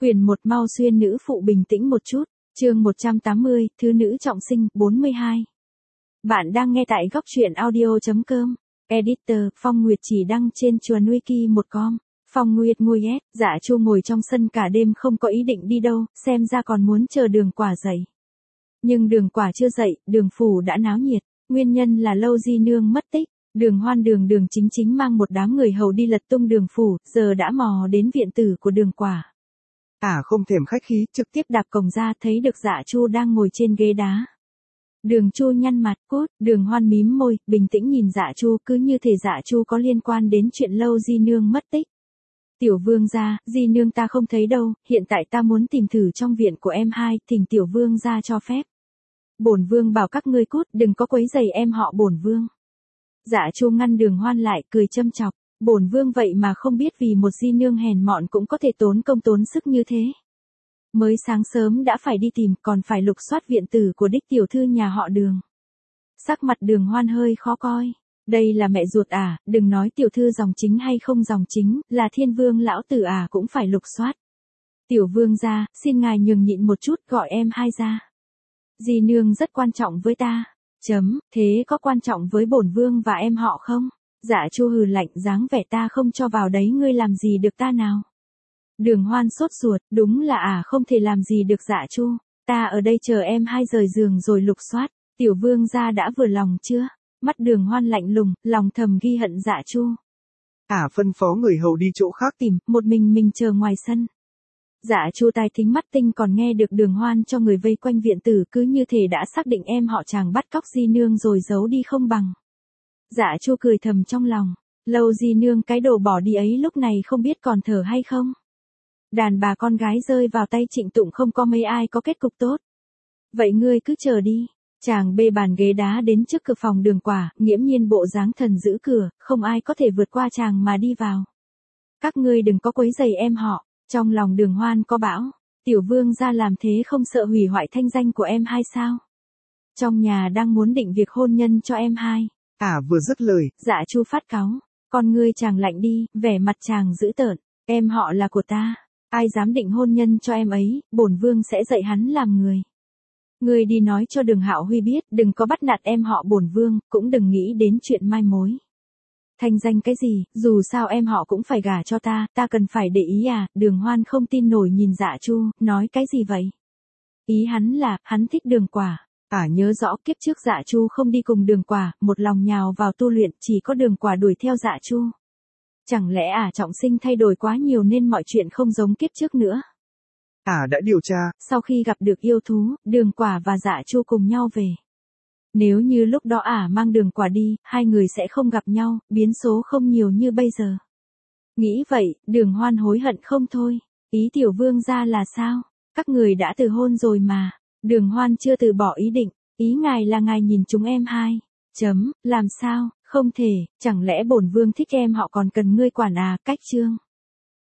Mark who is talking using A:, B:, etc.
A: Quyển 1 mau xuyên nữ phụ bình tĩnh một chút, chương 180, thứ nữ trọng sinh, 42. Bạn đang nghe tại góc truyện audio.com. Editor, Phong Nguyệt chỉ đăng trên chuồn wiki1com. Phong Nguyệt ngồi Dạ Chu ngồi trong sân cả đêm không có ý định đi đâu, xem ra còn muốn chờ Đường Quả dậy. Nhưng Đường Quả chưa dậy, Đường phủ đã náo nhiệt, nguyên nhân là Lâu Di nương mất tích. Đường Hoan Đường Chính Chính mang một đám người hầu đi lật tung Đường phủ, giờ đã mò đến viện tử của Đường Quả.
B: Không thèm khách khí,
A: trực tiếp đạp cổng ra thấy được Dạ Chu đang ngồi trên ghế đá. Đường Chu nhăn mặt cốt, Đường Hoan mím môi, bình tĩnh nhìn Dạ Chu, cứ như thể Dạ Chu có liên quan đến chuyện Lâu Di nương mất tích. Tiểu vương gia, Di nương ta không thấy đâu, hiện tại ta muốn tìm thử trong viện của em hai, thỉnh tiểu vương gia cho phép. Bổn vương bảo các ngươi cút, đừng có quấy rầy em họ bổn vương. Dạ Chu ngăn Đường Hoan lại, cười châm chọc. Bổn vương vậy mà không biết vì một Di nương hèn mọn cũng có thể tốn công tốn sức như thế. Mới sáng sớm đã phải đi tìm, còn phải lục soát viện tử của đích tiểu thư nhà họ Đường. Sắc mặt Đường Hoan hơi khó coi. Đây là mẹ ruột à, đừng nói tiểu thư dòng chính hay không dòng chính, là Thiên Vương lão tử à cũng phải lục soát. Tiểu vương gia, xin ngài nhường nhịn một chút, gọi em hai ra. Di nương rất quan trọng với ta. Thế có quan trọng với bổn vương và em họ không? Dạ Chu hừ lạnh, dáng vẻ ta không cho vào đấy ngươi làm gì được ta nào. Đường Hoan sốt ruột, đúng là không thể làm gì được Dạ Chu, ta ở đây chờ em hai rời giường rồi lục soát. Tiểu vương gia đã vừa lòng chưa? Mắt Đường Hoan lạnh lùng, lòng thầm ghi hận Dạ Chu.
B: Phân phó người hầu đi chỗ khác
A: tìm, một mình chờ ngoài sân. Dạ Chu tai thính mắt tinh còn nghe được Đường Hoan cho người vây quanh viện tử, cứ như thể đã xác định em họ chàng bắt cóc Di nương rồi giấu đi không bằng. Dạ Chu cười thầm trong lòng, Lâu Di nương cái đồ bỏ đi ấy lúc này không biết còn thở hay không. Đàn bà con gái rơi vào tay Trịnh Tụng không có mấy ai có kết cục tốt. Vậy ngươi cứ chờ đi. Chàng bê bàn ghế đá đến trước cửa phòng Đường Quả, nghiễm nhiên bộ dáng thần giữ cửa, không ai có thể vượt qua chàng mà đi vào. Các ngươi đừng có quấy rầy em họ. Trong lòng Đường Hoan có bão, tiểu vương gia làm thế không sợ hủy hoại thanh danh của em hai sao? Trong nhà đang muốn định việc hôn nhân cho em hai.
B: Vừa dứt lời,
A: Dạ Chu phát cáu, con ngươi chàng lạnh đi, vẻ mặt chàng dữ tợn, em họ là của ta, ai dám định hôn nhân cho em ấy, bổn vương sẽ dạy hắn làm người. Ngươi đi nói cho Đường Hạo Huy biết, đừng có bắt nạt em họ bổn vương, cũng đừng nghĩ đến chuyện mai mối. Thanh danh cái gì, dù sao em họ cũng phải gả cho ta cần phải để ý à? Đường Hoan không tin nổi nhìn Dạ Chu, nói cái gì vậy? Ý hắn là, hắn thích Đường Quả. Nhớ rõ kiếp trước Dạ Chu không đi cùng Đường Quả, một lòng nhào vào tu luyện, chỉ có Đường Quả đuổi theo Dạ Chu. Chẳng lẽ trọng sinh thay đổi quá nhiều nên mọi chuyện không giống kiếp trước nữa?
B: Đã điều tra.
A: Sau khi gặp được yêu thú, Đường Quả và Dạ Chu cùng nhau về. Nếu như lúc đó mang Đường Quả đi, hai người sẽ không gặp nhau, biến số không nhiều như bây giờ. Nghĩ vậy, Đường Hoan hối hận không thôi. Ý tiểu vương gia là sao? Các người đã từ hôn rồi mà. Đường Hoan chưa từ bỏ ý định. Ý ngài là ngài nhìn chúng em hai. Làm sao? Không thể, chẳng lẽ bổn vương thích em họ còn cần ngươi quản cách chương.